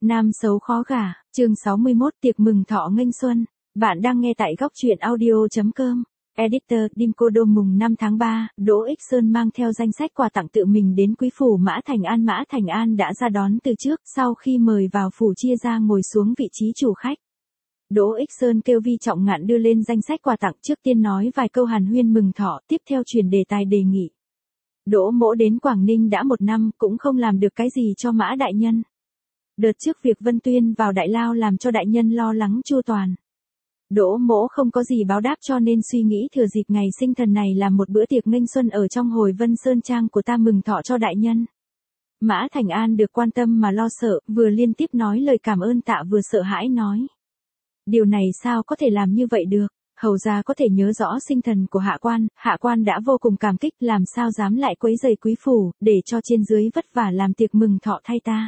Nam xấu khó gả, chương 61 tiệc mừng thọ nghênh xuân. Bạn đang nghe tại góc truyện audio.com. Editor, Dimco Đô mùng 5 tháng 3, Đỗ Ích Sơn mang theo danh sách quà tặng tự mình đến quý phủ Mã Thành An. Mã Thành An đã ra đón từ trước, sau khi mời vào phủ chia ra ngồi xuống vị trí chủ khách. Đỗ Ích Sơn kêu Vi Trọng Ngạn đưa lên danh sách quà tặng, trước tiên nói vài câu hàn huyên mừng thọ, tiếp theo chuyển đề tài đề nghị. Đỗ mỗ đến Quảng Ninh đã 1 năm, cũng không làm được cái gì cho Mã đại nhân. Đợt trước việc Vân Tuyên vào Đại Lao làm cho đại nhân lo lắng chu toàn. Đỗ mỗ không có gì báo đáp cho nên suy nghĩ thừa dịp ngày sinh thần này làm một bữa tiệc nghênh xuân ở trong hồi Vân Sơn Trang của ta mừng thọ cho đại nhân. Mã Thành An được quan tâm mà lo sợ, vừa liên tiếp nói lời cảm ơn tạ vừa sợ hãi nói. Điều này sao có thể làm như vậy được, hầu gia có thể nhớ rõ sinh thần của hạ quan đã vô cùng cảm kích, làm sao dám lại quấy rầy quý phủ, để cho trên dưới vất vả làm tiệc mừng thọ thay ta.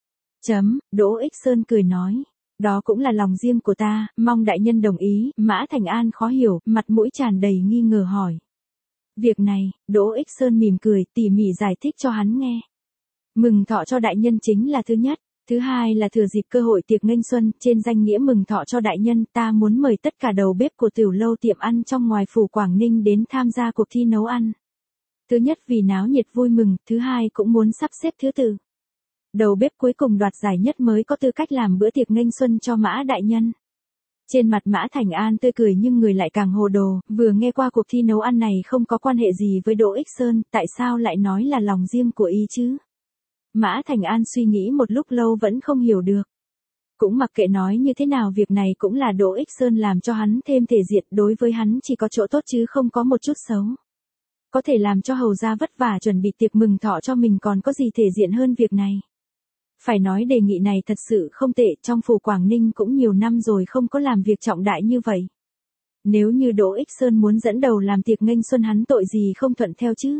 Đỗ Ích Sơn cười nói, đó cũng là lòng riêng của ta, mong đại nhân đồng ý. Mã Thành An khó hiểu, mặt mũi tràn đầy nghi ngờ hỏi. Việc này, Đỗ Ích Sơn mỉm cười, tỉ mỉ giải thích cho hắn nghe. Mừng thọ cho đại nhân chính là thứ nhất, thứ hai là thừa dịp cơ hội tiệc nghênh xuân, trên danh nghĩa mừng thọ cho đại nhân, ta muốn mời tất cả đầu bếp của tiểu lâu tiệm ăn trong ngoài phủ Quảng Ninh đến tham gia cuộc thi nấu ăn. Thứ nhất vì náo nhiệt vui mừng, thứ hai cũng muốn sắp xếp thứ tự. Đầu bếp cuối cùng đoạt giải nhất mới có tư cách làm bữa tiệc nghênh xuân cho Mã đại nhân. Trên mặt Mã Thành An tươi cười nhưng người lại càng hồ đồ, vừa nghe qua cuộc thi nấu ăn này không có quan hệ gì với Đỗ Ích Sơn, tại sao lại nói là lòng riêng của y chứ? Mã Thành An suy nghĩ một lúc lâu vẫn không hiểu được. Cũng mặc kệ nói như thế nào, việc này cũng là Đỗ Ích Sơn làm cho hắn thêm thể diện, đối với hắn chỉ có chỗ tốt chứ không có một chút xấu. Có thể làm cho hầu gia vất vả chuẩn bị tiệc mừng thọ cho mình còn có gì thể diện hơn việc này. Phải nói đề nghị này thật sự không tệ, trong phủ Quảng Ninh cũng nhiều năm rồi không có làm việc trọng đại như vậy. Nếu như Đỗ Ích Sơn muốn dẫn đầu làm tiệc nghênh xuân hắn tội gì không thuận theo chứ.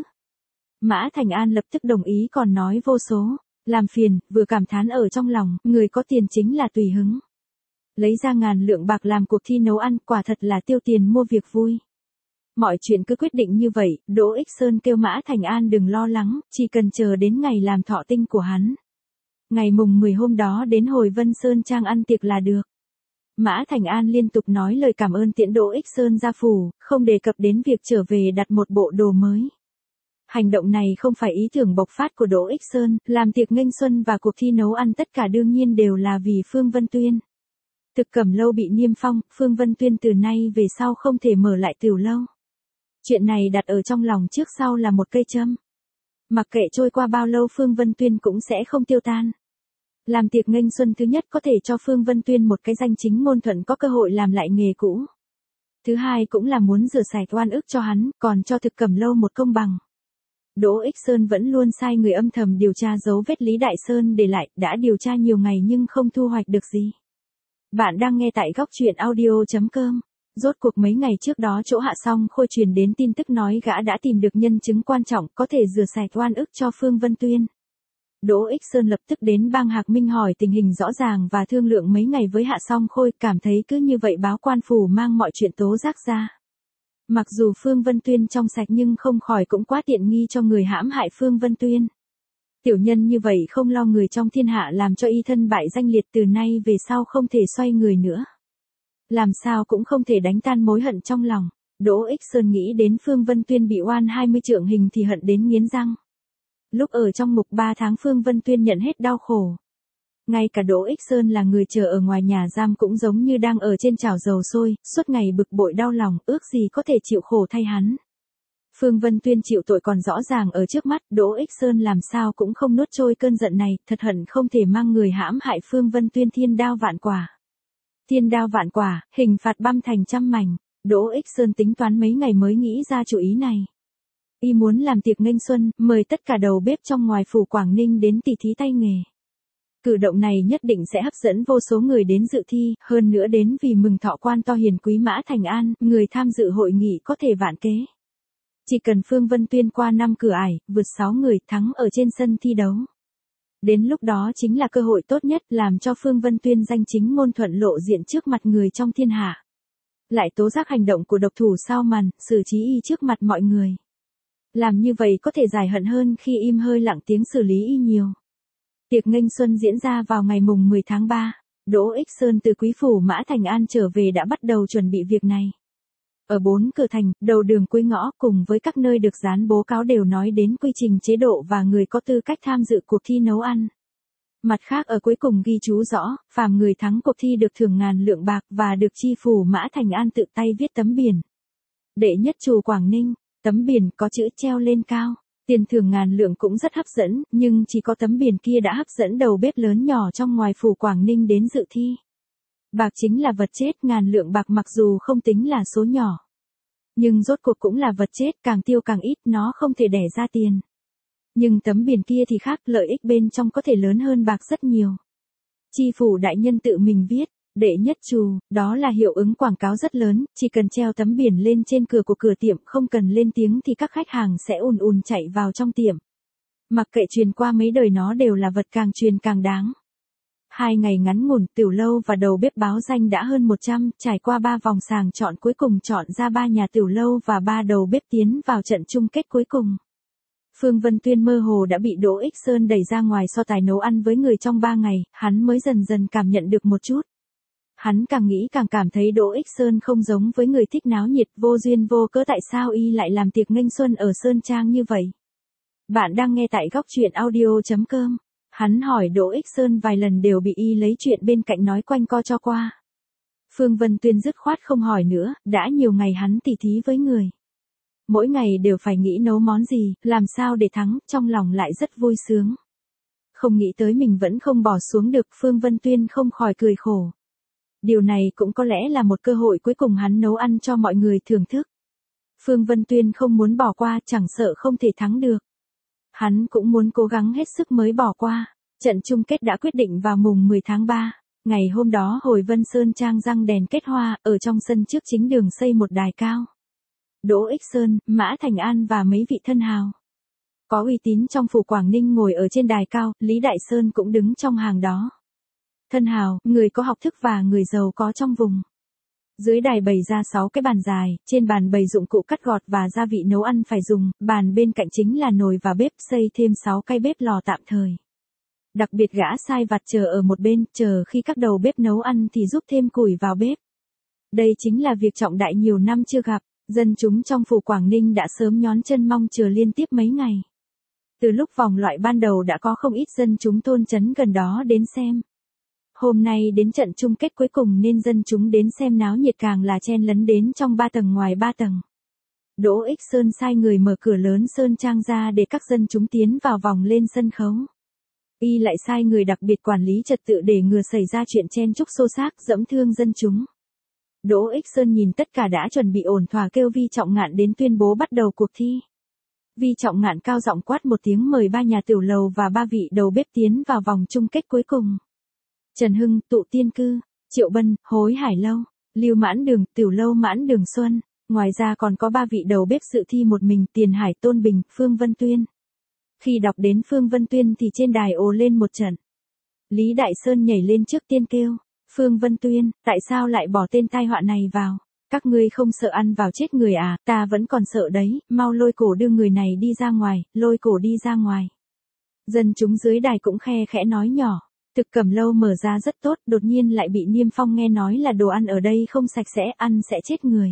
Mã Thành An lập tức đồng ý còn nói vô số, làm phiền, vừa cảm thán ở trong lòng, người có tiền chính là tùy hứng. Lấy ra ngàn lượng bạc làm cuộc thi nấu ăn, quả thật là tiêu tiền mua việc vui. Mọi chuyện cứ quyết định như vậy, Đỗ Ích Sơn kêu Mã Thành An đừng lo lắng, chỉ cần chờ đến ngày làm thọ tinh của hắn. Ngày mùng 10 hôm đó đến hồi Vân Sơn Trang ăn tiệc là được. Mã Thành An liên tục nói lời cảm ơn tiễn Đỗ Ích Sơn ra phủ, không đề cập đến việc trở về đặt một bộ đồ mới. Hành động này không phải ý tưởng bộc phát của Đỗ Ích Sơn, làm tiệc nghênh xuân và cuộc thi nấu ăn tất cả đương nhiên đều là vì Phương Vân Tuyên. Thực Cẩm lâu bị niêm phong, Phương Vân Tuyên từ nay về sau không thể mở lại tiểu lâu. Chuyện này đặt ở trong lòng trước sau là một cây châm. Mặc kệ trôi qua bao lâu Phương Vân Tuyên cũng sẽ không tiêu tan. Làm tiệc nghênh xuân thứ nhất có thể cho Phương Vân Tuyên một cái danh chính ngôn thuận có cơ hội làm lại nghề cũ. Thứ hai cũng là muốn rửa sạch oan ức cho hắn, còn cho Thực Cẩm lâu một công bằng. Đỗ Ích Sơn vẫn luôn sai người âm thầm điều tra dấu vết Lý Đại Sơn để lại, đã điều tra nhiều ngày nhưng không thu hoạch được gì. Bạn đang nghe tại góc truyện audio.com. Rốt cuộc mấy ngày trước đó chỗ Hạ Song Khôi truyền đến tin tức nói gã đã tìm được nhân chứng quan trọng có thể rửa sạch oan ức cho Phương Vân Tuyên. Đỗ Ích Sơn lập tức đến bang Hạc Minh hỏi tình hình rõ ràng và thương lượng mấy ngày với Hạ Song Khôi, cảm thấy cứ như vậy báo quan phủ mang mọi chuyện tố giác ra. Mặc dù Phương Vân Tuyên trong sạch nhưng không khỏi cũng quá tiện nghi cho người hãm hại Phương Vân Tuyên. Tiểu nhân như vậy không lo người trong thiên hạ làm cho y thân bại danh liệt, từ nay về sau không thể xoay người nữa. Làm sao cũng không thể đánh tan mối hận trong lòng. Đỗ Ích Sơn nghĩ đến Phương Vân Tuyên bị oan 20 trượng hình thì hận đến nghiến răng. Lúc ở trong ngục 3 tháng Phương Vân Tuyên nhận hết đau khổ. Ngay cả Đỗ Ích Sơn là người chờ ở ngoài nhà giam cũng giống như đang ở trên chảo dầu sôi, suốt ngày bực bội đau lòng, ước gì có thể chịu khổ thay hắn. Phương Vân Tuyên chịu tội còn rõ ràng ở trước mắt, Đỗ Ích Sơn làm sao cũng không nuốt trôi cơn giận này, thật hận không thể mang người hãm hại Phương Vân Tuyên thiên đao vạn quả. Thiên đao vạn quả, hình phạt băm thành trăm mảnh. Đỗ Ích Sơn tính toán mấy ngày mới nghĩ ra chủ ý này. Y muốn làm tiệc nghênh xuân, mời tất cả đầu bếp trong ngoài phủ Quảng Ninh đến tỉ thí tay nghề. Cử động này nhất định sẽ hấp dẫn vô số người đến dự thi, hơn nữa đến vì mừng thọ quan to hiền quý Mã Thành An, người tham dự hội nghị có thể vạn kế. Chỉ cần Phương Vân Tuyên qua 5 cửa ải, vượt 6 người thắng ở trên sân thi đấu. Đến lúc đó chính là cơ hội tốt nhất làm cho Phương Vân Tuyên danh chính ngôn thuận lộ diện trước mặt người trong thiên hạ. Lại tố giác hành động của độc thủ sau màn, xử trí y trước mặt mọi người. Làm như vậy có thể giải hận hơn khi im hơi lặng tiếng xử lý y nhiều. Tiệc nghênh xuân diễn ra vào ngày mùng 10 tháng 3. Đỗ Ích Sơn từ Quý Phủ Mã Thành An trở về đã bắt đầu chuẩn bị việc này. Ở 4 cửa thành, đầu đường cuối ngõ cùng với các nơi được dán bố cáo đều nói đến quy trình chế độ và người có tư cách tham dự cuộc thi nấu ăn. Mặt khác ở cuối cùng ghi chú rõ, phàm người thắng cuộc thi được thưởng 1000 lượng bạc và được Chi Phủ Mã Thành An tự tay viết tấm biển. Đệ nhất Trù Quảng Ninh, tấm biển có chữ treo lên cao. Tiền thưởng 1000 lượng cũng rất hấp dẫn, nhưng chỉ có tấm biển kia đã hấp dẫn đầu bếp lớn nhỏ trong ngoài Phủ Quảng Ninh đến dự thi. Bạc chính là vật chết, 1000 lượng bạc mặc dù không tính là số nhỏ. Nhưng rốt cuộc cũng là vật chết, càng tiêu càng ít, nó không thể đẻ ra tiền. Nhưng tấm biển kia thì khác, lợi ích bên trong có thể lớn hơn bạc rất nhiều. Chi phủ đại nhân tự mình viết, đệ nhất Trù, đó là hiệu ứng quảng cáo rất lớn, chỉ cần treo tấm biển lên trên cửa của cửa tiệm, không cần lên tiếng thì các khách hàng sẽ ùn ùn chạy vào trong tiệm. Mặc kệ truyền qua mấy đời nó đều là vật càng truyền càng đáng. 2 ngày ngắn ngủn, tiểu lâu và đầu bếp báo danh đã hơn 100, trải qua 3 vòng sàng chọn cuối cùng chọn ra 3 nhà tiểu lâu và 3 đầu bếp tiến vào trận chung kết cuối cùng. Phương Vân Tuyên mơ hồ đã bị Đỗ Ích Sơn đẩy ra ngoài so tài nấu ăn với người trong 3 ngày, hắn mới dần dần cảm nhận được một chút. Hắn càng nghĩ càng cảm thấy Đỗ Ích Sơn không giống với người thích náo nhiệt, vô duyên vô cớ tại sao y lại làm tiệc nghênh xuân ở Sơn Trang như vậy. Bạn đang nghe tại góc truyện audio.com. Hắn hỏi Đỗ Ích Sơn vài lần đều bị y lấy chuyện bên cạnh nói quanh co cho qua. Phương Vân Tuyên dứt khoát không hỏi nữa, đã nhiều ngày hắn tỉ thí với người. Mỗi ngày đều phải nghĩ nấu món gì, làm sao để thắng, trong lòng lại rất vui sướng. Không nghĩ tới mình vẫn không bỏ xuống được, Phương Vân Tuyên không khỏi cười khổ. Điều này cũng có lẽ là một cơ hội cuối cùng hắn nấu ăn cho mọi người thưởng thức. Phương Vân Tuyên không muốn bỏ qua, chẳng sợ không thể thắng được. Hắn cũng muốn cố gắng hết sức mới bỏ qua. Trận chung kết đã quyết định vào mùng 10 tháng 3. Ngày hôm đó hồi Vân Sơn Trang răng đèn kết hoa, ở trong sân trước chính đường xây một đài cao. Đỗ Ích Sơn, Mã Thành An và mấy vị thân hào có uy tín trong Phủ Quảng Ninh ngồi ở trên đài cao, Lý Đại Sơn cũng đứng trong hàng đó. Thân hào, người có học thức và người giàu có trong vùng. Dưới đài bày ra 6 cái bàn dài, trên bàn bày dụng cụ cắt gọt và gia vị nấu ăn phải dùng, bàn bên cạnh chính là nồi và bếp, xây thêm 6 cái bếp lò tạm thời. Đặc biệt gã sai vặt chờ ở một bên, chờ khi các đầu bếp nấu ăn thì giúp thêm củi vào bếp. Đây chính là việc trọng đại nhiều năm chưa gặp, dân chúng trong Phủ Quảng Ninh đã sớm nhón chân mong chờ liên tiếp mấy ngày. Từ lúc vòng loại ban đầu đã có không ít dân chúng thôn trấn gần đó đến xem. Hôm nay đến trận chung kết cuối cùng nên dân chúng đến xem náo nhiệt càng là chen lấn đến trong 3 tầng ngoài 3 tầng. Đỗ Ích Sơn sai người mở cửa lớn Sơn Trang ra để các dân chúng tiến vào vòng lên sân khấu. Y lại sai người đặc biệt quản lý trật tự để ngừa xảy ra chuyện chen chúc xô xát dẫm thương dân chúng. Đỗ Ích Sơn nhìn tất cả đã chuẩn bị ổn thỏa kêu Vi Trọng Ngạn đến tuyên bố bắt đầu cuộc thi. Vi Trọng Ngạn cao giọng quát một tiếng mời 3 nhà tiểu lầu và 3 vị đầu bếp tiến vào vòng chung kết cuối cùng. Trần Hưng, Tụ Tiên Cư, Triệu Bân, Hối Hải Lâu, Lưu Mãn Đường, Tiểu Lâu Mãn Đường Xuân, ngoài ra còn có 3 vị đầu bếp dự thi một mình, Tiền Hải, Tôn Bình, Phương Vân Tuyên. Khi đọc đến Phương Vân Tuyên thì trên đài ồ lên một trận. Lý Đại Sơn nhảy lên trước tiên kêu, Phương Vân Tuyên, tại sao lại bỏ tên tai họa này vào? Các ngươi không sợ ăn vào chết người à, ta vẫn còn sợ đấy, mau lôi cổ đưa người này đi ra ngoài, lôi cổ đi ra ngoài. Dân chúng dưới đài cũng khe khẽ nói nhỏ. Thực Cẩm Lâu mở ra rất tốt, đột nhiên lại bị Niêm Phong nghe nói là đồ ăn ở đây không sạch sẽ, ăn sẽ chết người.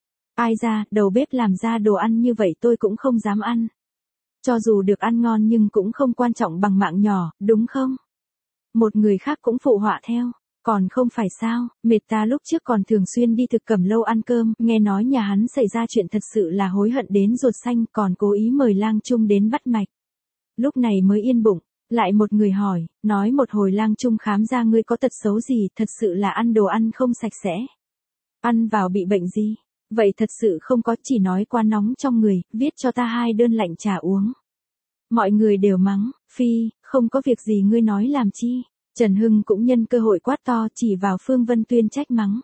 Ai ra, đầu bếp làm ra đồ ăn như vậy tôi cũng không dám ăn. Cho dù được ăn ngon nhưng cũng không quan trọng bằng mạng nhỏ, đúng không? Một người khác cũng phụ họa theo. Còn không phải sao, mệt ta lúc trước còn thường xuyên đi Thực Cẩm Lâu ăn cơm, nghe nói nhà hắn xảy ra chuyện thật sự là hối hận đến ruột xanh, còn cố ý mời Lang Trung đến bắt mạch. Lúc này mới yên bụng. Lại một người hỏi, nói một hồi Lang Trung khám ra ngươi có tật xấu gì, thật sự là ăn đồ ăn không sạch sẽ. Ăn vào bị bệnh gì? Vậy thật sự không có, chỉ nói quá nóng trong người, viết cho ta 2 đơn lạnh trà uống. Mọi người đều mắng, Phi, không có việc gì ngươi nói làm chi. Trần Hưng cũng nhân cơ hội quát to chỉ vào Phương Vân Tuyên trách mắng.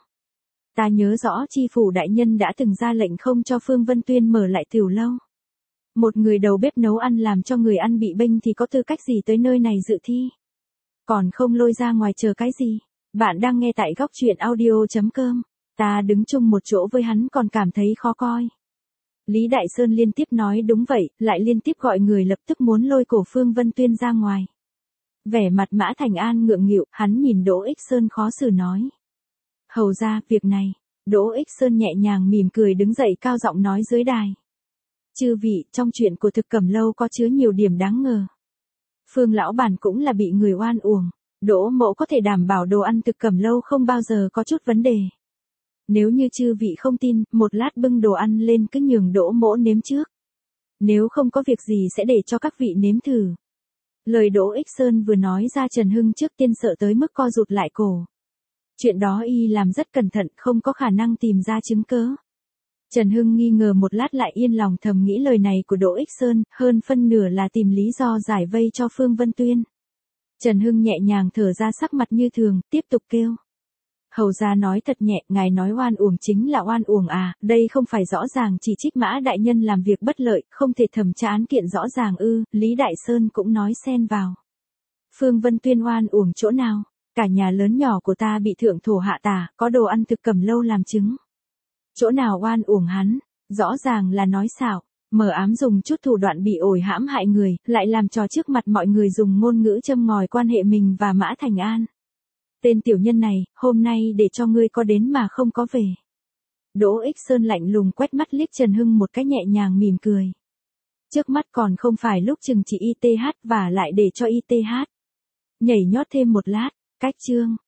Ta nhớ rõ Chi phủ đại nhân đã từng ra lệnh không cho Phương Vân Tuyên mở lại tiểu lâu. Một người đầu bếp nấu ăn làm cho người ăn bị bệnh thì có tư cách gì tới nơi này dự thi. Còn không lôi ra ngoài chờ cái gì. Bạn đang nghe tại góc truyện audio.com. Ta đứng chung một chỗ với hắn còn cảm thấy khó coi. Lý Đại Sơn liên tiếp nói đúng vậy, lại liên tiếp gọi người lập tức muốn lôi cổ Phương Vân Tuyên ra ngoài. Vẻ mặt Mã Thành An ngượng nghịu, hắn nhìn Đỗ Ích Sơn khó xử nói. Hầu ra, việc này. Đỗ Ích Sơn nhẹ nhàng mỉm cười đứng dậy cao giọng nói dưới đài. Chư vị, trong chuyện của Thực Cẩm Lâu có chứa nhiều điểm đáng ngờ. Phương lão bản cũng là bị người oan uổng. Đỗ mỗ có thể đảm bảo đồ ăn Thực Cẩm Lâu không bao giờ có chút vấn đề. Nếu như chư vị không tin, một lát bưng đồ ăn lên cứ nhường Đỗ mỗ nếm trước. Nếu không có việc gì sẽ để cho các vị nếm thử. Lời Đỗ Ích Sơn vừa nói ra Trần Hưng trước tiên sợ tới mức co rụt lại cổ. Chuyện đó y làm rất cẩn thận, không có khả năng tìm ra chứng cớ. Trần Hưng nghi ngờ một lát lại yên lòng thầm nghĩ lời này của Đỗ Ích Sơn, hơn phân nửa là tìm lý do giải vây cho Phương Vân Tuyên. Trần Hưng nhẹ nhàng thở ra sắc mặt như thường, tiếp tục kêu. Hầu ra nói thật nhẹ, ngài nói oan uổng chính là oan uổng à, đây không phải rõ ràng chỉ trích Mã đại nhân làm việc bất lợi, không thể thẩm tra án kiện rõ ràng ư, Lý Đại Sơn cũng nói xen vào. Phương Vân Tuyên oan uổng chỗ nào? Cả nhà lớn nhỏ của ta bị thượng thổ hạ tả, có đồ ăn Thực Cẩm Lâu làm chứng. Chỗ nào oan uổng hắn, rõ ràng là nói xạo, mờ ám dùng chút thủ đoạn bị ổi hãm hại người, lại làm trò trước mặt mọi người dùng ngôn ngữ châm ngòi quan hệ mình và Mã Thành An. Tên tiểu nhân này, hôm nay để cho ngươi có đến mà không có về. Đỗ Ích Sơn lạnh lùng quét mắt liếc Trần Hưng một cái nhẹ nhàng mỉm cười. Trước mắt còn không phải lúc chừng trị ITH và lại để cho ITH nhảy nhót thêm một lát, cách chương.